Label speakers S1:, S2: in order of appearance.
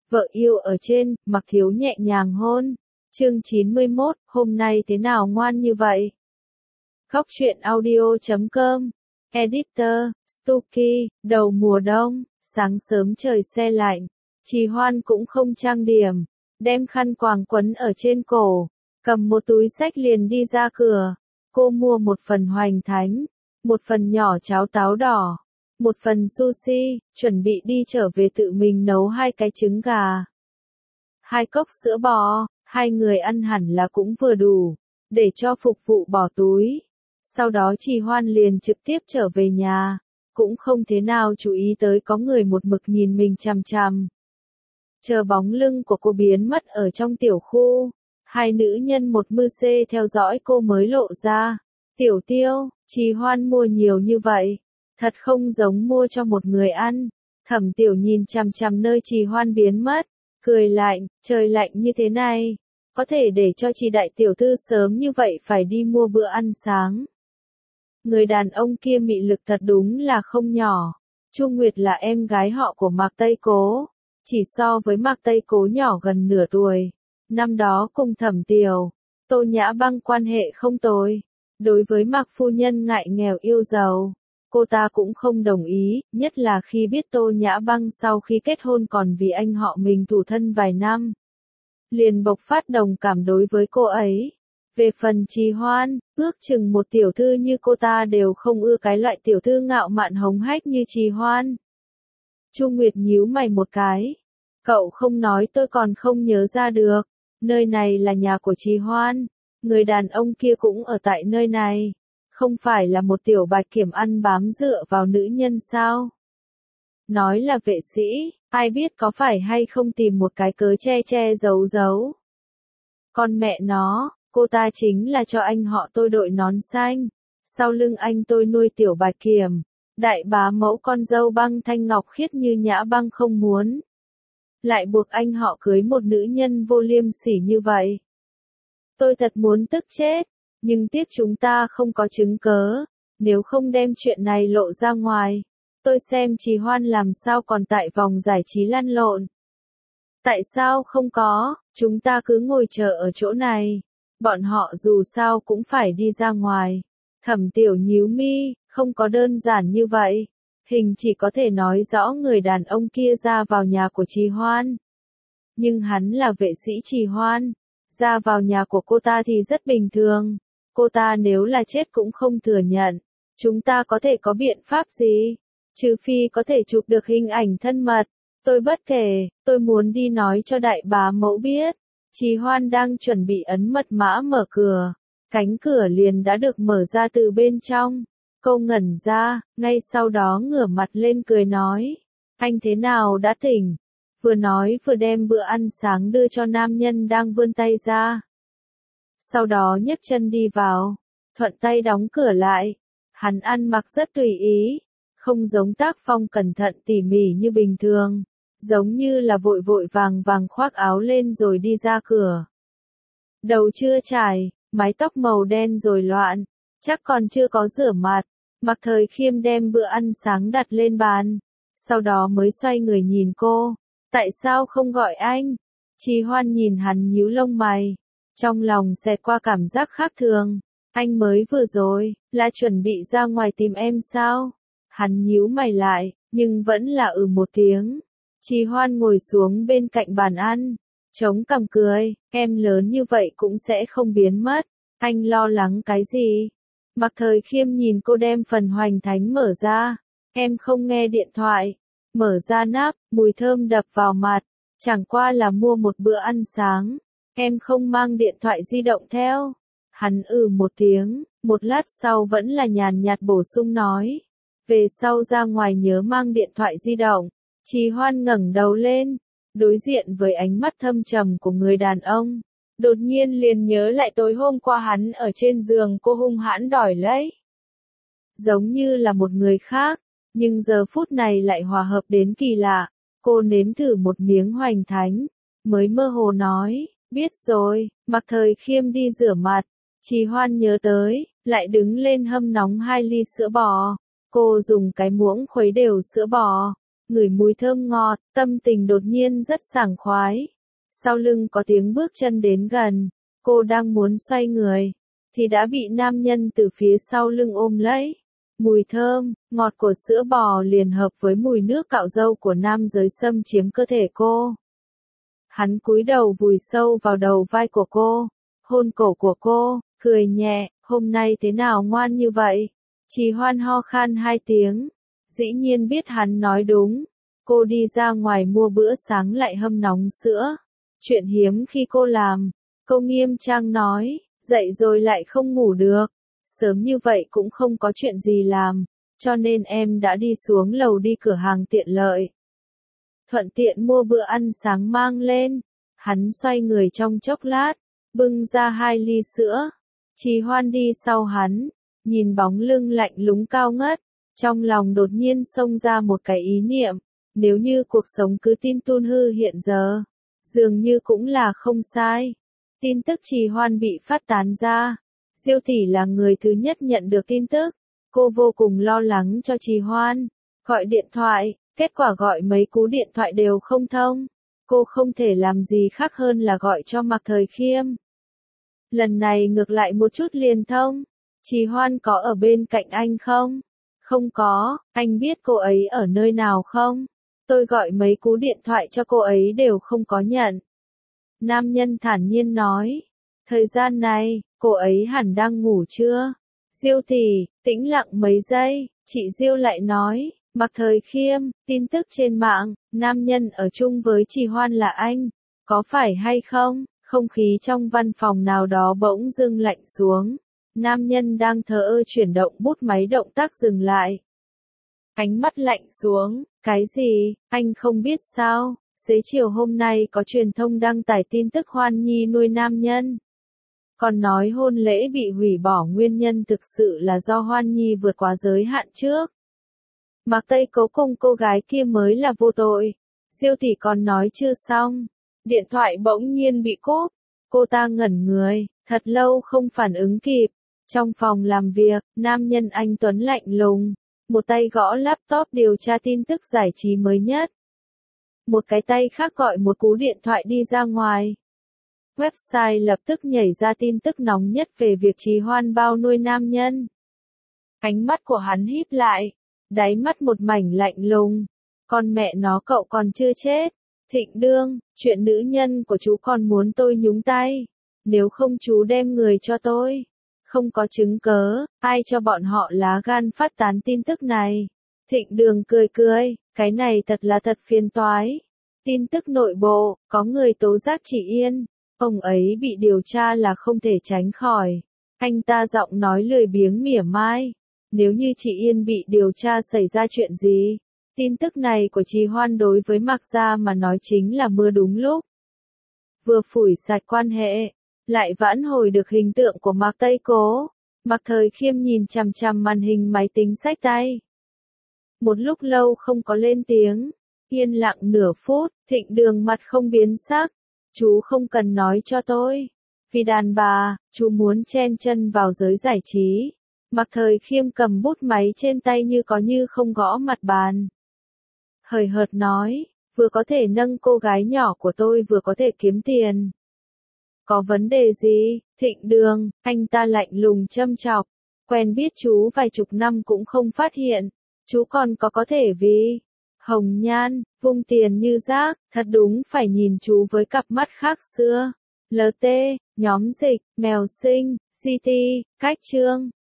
S1: Vợ yêu ở trên, Mặc Thiếu nhẹ nhàng hôn. Chương 91, hôm nay thế nào ngoan như vậy? Góc truyện audio.com. Editor, Stuky, đầu mùa đông, sáng sớm trời se lạnh. Trì Hoan cũng không trang điểm, đem khăn quàng quấn ở trên cổ, cầm một túi xách liền đi ra cửa. Cô mua một phần hoành thánh, một phần nhỏ cháo táo đỏ, một phần sushi, chuẩn bị đi trở về tự mình nấu 2 cái trứng gà, 2 cốc sữa bò, 2 người ăn hẳn là cũng vừa đủ, để cho phục vụ bỏ túi. Sau đó Trì Hoan liền trực tiếp trở về nhà, cũng không thế nào chú ý tới có người một mực nhìn mình chằm chằm. Chờ bóng lưng của cô biến mất ở trong tiểu khu, 2 nữ nhân một mư xê theo dõi cô mới lộ ra. Tiểu Tiêu, Trì Hoan mua nhiều như vậy, thật không giống mua cho một người ăn. Thẩm Tiểu nhìn chằm chằm nơi Trì Hoan biến mất, cười lạnh, trời lạnh như thế này, có thể để cho Trì đại tiểu thư sớm như vậy phải đi mua bữa ăn sáng. Người đàn ông kia mị lực thật đúng là không nhỏ. Chu Nguyệt là em gái họ của Mạc Tây Cố, chỉ so với Mạc Tây Cố nhỏ gần nửa tuổi. Năm đó cùng Thẩm Tiểu, Tô Nhã Băng quan hệ không tồi. Đối với Mạc phu nhân ngại nghèo yêu giàu, cô ta cũng không đồng ý, nhất là khi biết Tô Nhã Băng sau khi kết hôn còn vì anh họ mình tủi thân vài năm. Liền bộc phát đồng cảm đối với cô ấy. Về phần Trì Hoan, ước chừng một tiểu thư như cô ta đều không ưa cái loại tiểu thư ngạo mạn hống hách như Trì Hoan. Chu Nguyệt nhíu mày một cái. Cậu không nói tôi còn không nhớ ra được. Nơi này là nhà của Trì Hoan. Người đàn ông kia cũng ở tại nơi này. Không phải là một tiểu bạch kiểm ăn bám dựa vào nữ nhân sao? Nói là vệ sĩ, ai biết có phải hay không tìm một cái cớ che che giấu giấu. Con mẹ nó, cô ta chính là cho anh họ tôi đội nón xanh. Sau lưng anh tôi nuôi tiểu bạch kiểm. Đại bá mẫu con dâu Băng Thanh Ngọc Khiết như Nhã Băng không muốn. Lại buộc anh họ cưới một nữ nhân vô liêm sỉ như vậy. Tôi thật muốn tức chết, nhưng tiếc chúng ta không có chứng cớ, nếu không đem chuyện này lộ ra ngoài, tôi xem Trì Hoan làm sao còn tại vòng giải trí lăn lộn. Tại sao không có, chúng ta cứ ngồi chờ ở chỗ này, bọn họ dù sao cũng phải đi ra ngoài. Thẩm Tiểu nhíu mi, không có đơn giản như vậy, hình chỉ có thể nói rõ người đàn ông kia ra vào nhà của Trì Hoan. Nhưng hắn là vệ sĩ Trì Hoan. Ra vào nhà của cô ta thì rất bình thường. Cô ta nếu là chết cũng không thừa nhận. Chúng ta có thể có biện pháp gì? Trừ phi có thể chụp được hình ảnh thân mật. Tôi bất kể, tôi muốn đi nói cho đại bá mẫu biết. Trì Hoan đang chuẩn bị ấn mật mã mở cửa. Cánh cửa liền đã được mở ra từ bên trong. Cô ngẩn ra, ngay sau đó ngửa mặt lên cười nói. Anh thế nào đã tỉnh? Vừa nói vừa đem bữa ăn sáng đưa cho nam nhân đang vươn tay ra. Sau đó nhấc chân đi vào, thuận tay đóng cửa lại. Hắn ăn mặc rất tùy ý, không giống tác phong cẩn thận tỉ mỉ như bình thường, giống như là vội vội vàng vàng khoác áo lên rồi đi ra cửa. Đầu chưa chải, mái tóc màu đen rồi loạn, chắc còn chưa có rửa mặt. Mạc Thời Khiêm đem bữa ăn sáng đặt lên bàn, sau đó mới xoay người nhìn cô. Tại sao không gọi anh? Trì Hoan nhìn hắn nhíu lông mày, trong lòng xẹt qua cảm giác khác thường. Anh mới vừa rồi, là chuẩn bị ra ngoài tìm em sao? Hắn nhíu mày lại, nhưng vẫn là một tiếng. Trì Hoan ngồi xuống bên cạnh bàn ăn, chống cằm cười, em lớn như vậy cũng sẽ không biến mất. Anh lo lắng cái gì? Mạc Thời Khiêm nhìn cô đem phần hoành thánh mở ra. Em không nghe điện thoại. Mở ra nắp, mùi thơm đập vào mặt, chẳng qua là mua một bữa ăn sáng, em không mang điện thoại di động theo. Hắn một tiếng, một lát sau vẫn là nhàn nhạt bổ sung nói, về sau ra ngoài nhớ mang điện thoại di động. Trì Hoan ngẩng đầu lên, đối diện với ánh mắt thâm trầm của người đàn ông, đột nhiên liền nhớ lại tối hôm qua hắn ở trên giường cô hung hãn đòi lấy. Giống như là một người khác. Nhưng giờ phút này lại hòa hợp đến kỳ lạ. Cô nếm thử một miếng hoành thánh, mới mơ hồ nói, biết rồi. Mạc Thời Khiêm đi rửa mặt. Trì Hoan nhớ tới, lại đứng lên hâm nóng 2 ly sữa bò. Cô dùng cái muỗng khuấy đều sữa bò, ngửi mùi thơm ngọt, tâm tình đột nhiên rất sảng khoái. Sau lưng có tiếng bước chân đến gần, cô đang muốn xoay người, thì đã bị nam nhân từ phía sau lưng ôm lấy. Mùi thơm, ngọt của sữa bò liền hợp với mùi nước cạo râu của nam giới xâm chiếm cơ thể cô. Hắn cúi đầu vùi sâu vào đầu vai của cô, hôn cổ của cô, cười nhẹ, hôm nay thế nào ngoan như vậy? Trì Hoan ho khan 2 tiếng, dĩ nhiên biết hắn nói đúng. Cô đi ra ngoài mua bữa sáng lại hâm nóng sữa. Chuyện hiếm khi cô làm, cô nghiêm trang nói, dậy rồi lại không ngủ được. Sớm như vậy cũng không có chuyện gì làm, cho nên em đã đi xuống lầu đi cửa hàng tiện lợi. Thuận tiện mua bữa ăn sáng mang lên. Hắn xoay người trong chốc lát, bưng ra 2 ly sữa. Trì Hoan đi sau hắn, nhìn bóng lưng lạnh lùng cao ngất, trong lòng đột nhiên xông ra một cái ý niệm, nếu như cuộc sống cứ tin tun hư hiện giờ, dường như cũng là không sai. Tin tức Trì Hoan bị phát tán ra, Diêu tỷ là người thứ nhất nhận được tin tức, cô vô cùng lo lắng cho Trì Hoan, gọi điện thoại, kết quả gọi mấy cú điện thoại đều không thông. Cô không thể làm gì khác hơn là gọi cho Mạc Thời Khiêm. Lần này ngược lại một chút liền thông. Trì Hoan có ở bên cạnh anh không? Không có, anh biết cô ấy ở nơi nào không? Tôi gọi mấy cú điện thoại cho cô ấy đều không có nhận. Nam nhân thản nhiên nói. Thời gian này, cô ấy hẳn đang ngủ chưa? Diêu tỷ, tĩnh lặng mấy giây, chị Diêu lại nói. Mạc Thời Khiêm, tin tức trên mạng, nam nhân ở chung với Trì Hoan là anh, có phải hay không? Không khí trong văn phòng nào đó bỗng dưng lạnh xuống. Nam nhân đang thờ ơ chuyển động bút máy động tác dừng lại. Ánh mắt lạnh xuống, cái gì, anh không biết sao? Xế chiều hôm nay có truyền thông đăng tải tin tức Hoan Nhi nuôi nam nhân. Còn nói hôn lễ bị hủy bỏ nguyên nhân thực sự là do Hoan Nhi vượt quá giới hạn trước. Mạc Tây Cố cùng cô gái kia mới là vô tội. Diêu tỷ còn nói chưa xong. Điện thoại bỗng nhiên bị cúp. Cô ta ngẩn người, thật lâu không phản ứng kịp. Trong phòng làm việc, nam nhân anh Tuấn lạnh lùng. Một tay gõ laptop điều tra tin tức giải trí mới nhất. Một cái tay khác gọi một cú điện thoại đi ra ngoài. Website lập tức nhảy ra tin tức nóng nhất về việc Trì Hoan bao nuôi nam nhân. Ánh mắt của hắn híp lại. Đáy mắt một mảnh lạnh lùng. Con mẹ nó cậu còn chưa chết. Thịnh Đương, chuyện nữ nhân của chú còn muốn tôi nhúng tay. Nếu không chú đem người cho tôi. Không có chứng cớ, ai cho bọn họ lá gan phát tán tin tức này. Thịnh Đường cười cười, cái này thật là thật phiền toái. Tin tức nội bộ, có người tố giác chị Yên. Ông ấy bị điều tra là không thể tránh khỏi. Anh ta giọng nói lười biếng mỉa mai. Nếu như chị Yên bị điều tra xảy ra chuyện gì, tin tức này của Trì Hoan đối với Mạc gia mà nói chính là mưa đúng lúc. Vừa phủi sạch quan hệ, lại vãn hồi được hình tượng của Mạc Tây Cố. Mạc Thời Khiêm nhìn chằm chằm màn hình máy tính xách tay. Một lúc lâu không có lên tiếng, yên lặng nửa phút, Thịnh Đường mặt không biến sắc. Chú không cần nói cho tôi. Vì đàn bà, chú muốn chen chân vào giới giải trí. Mạc Thời Khiêm cầm bút máy trên tay như có như không gõ mặt bàn. Hời hợt nói, vừa có thể nâng cô gái nhỏ của tôi vừa có thể kiếm tiền. Có vấn đề gì, Thịnh Đường, anh ta lạnh lùng châm chọc. Quen biết chú vài chục năm cũng không phát hiện. Chú còn có thể vì hồng nhan, vung tiền như rác, thật đúng phải nhìn chú với cặp mắt khác xưa. LT, nhóm dịch, mèo sinh, CT, cách chương.